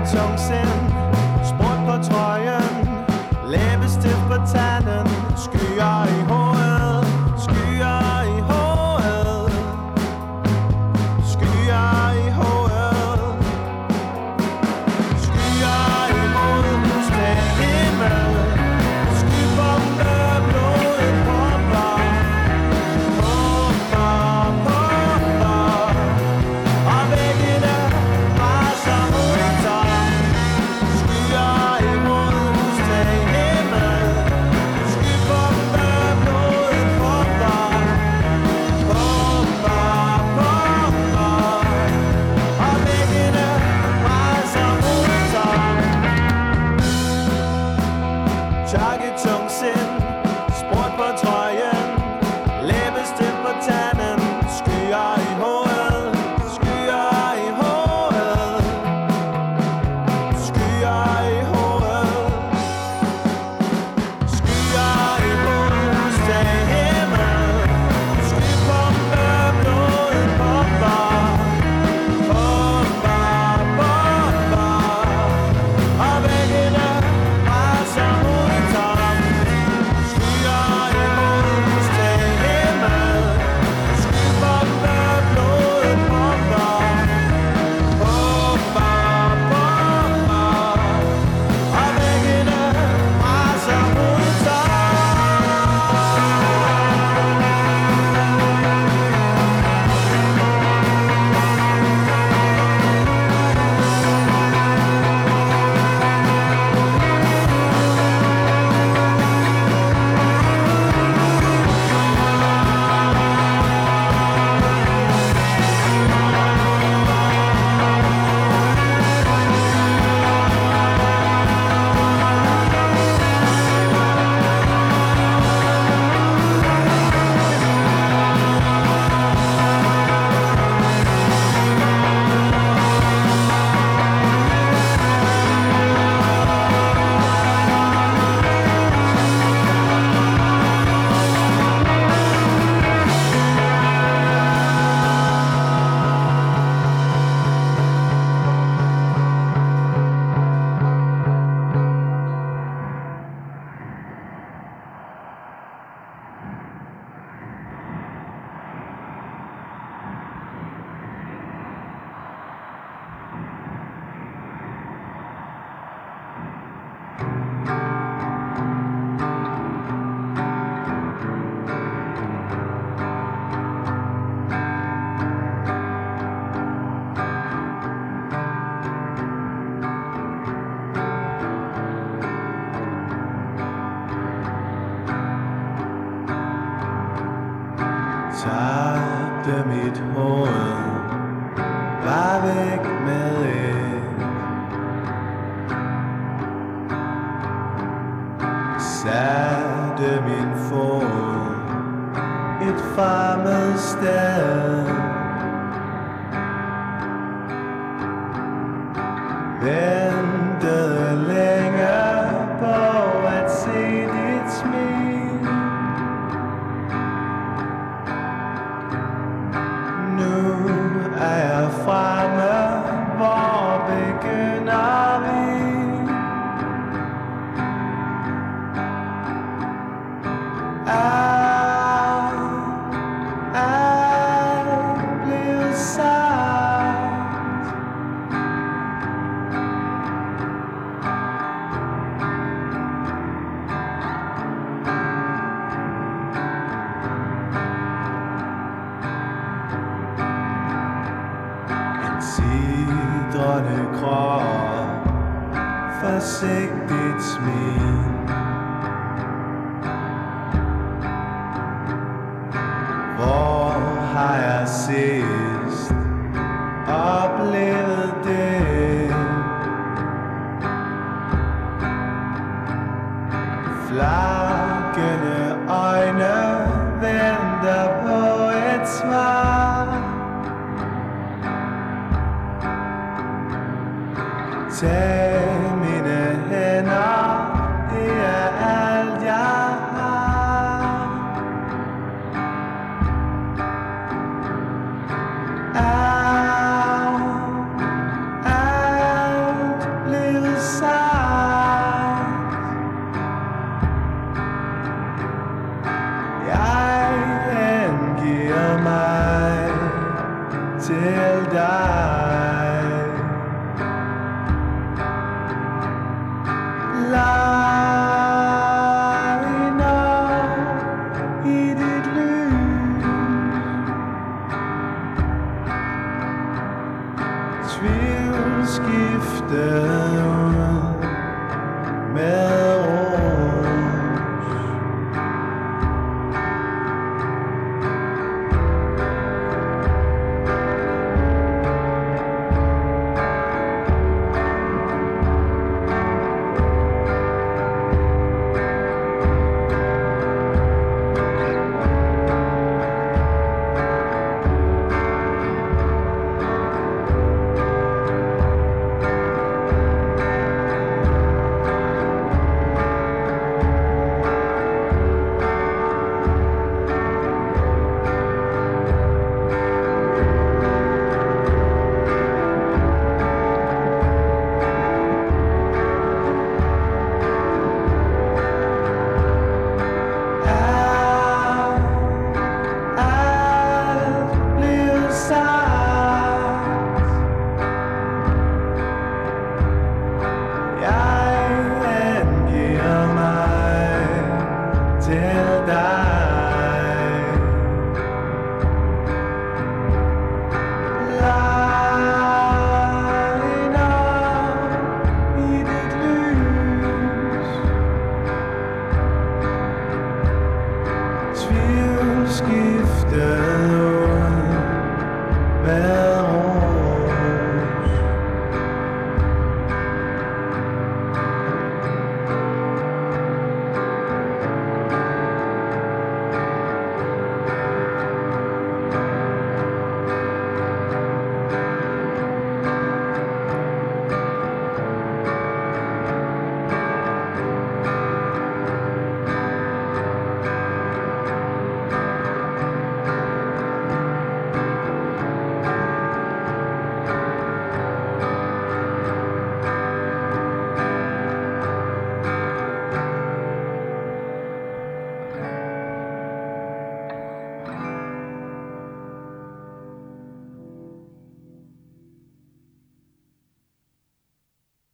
tungsind, sprut på trøjen, læbestift på tanden, skyer i hovedet, skyer i hovedet, skyer i hovedet, skyer imod den himmel, skybombe, blodet pumper, pumper, pumper, og væggene raser mod tom. Skyer imod den himmel, skybombe, blodet pumper, pumper, pumper, og væggene raser mod tom. Chok i tungsind, sprut på trøjen, læbestift på tanden, skyer i hovedet, skyer i hovedet, skyer i hovedet, skyer imod den himmel, skybombe, blodet pumper, pumper, pumper, og væggene raser mod tom. Skyer imod den himmel, skybombe, blodet pumper, pumper, pumper, og væggene raser mod tom. Tabte mit hoved, var væk med et. Satte min fod et fremmed sted. Ventede længe på at se dit smil. Nu er jeg fremme, hvor begynder vi? Alt blev sagt. En sidrende krop, forsigtigt smil. Hvor har jeg sidst oplevet det? Flakkende øjne venter på et svar. Tag mine hænder, det er alt jeg har. Alt tvivl skiftet ud med ro.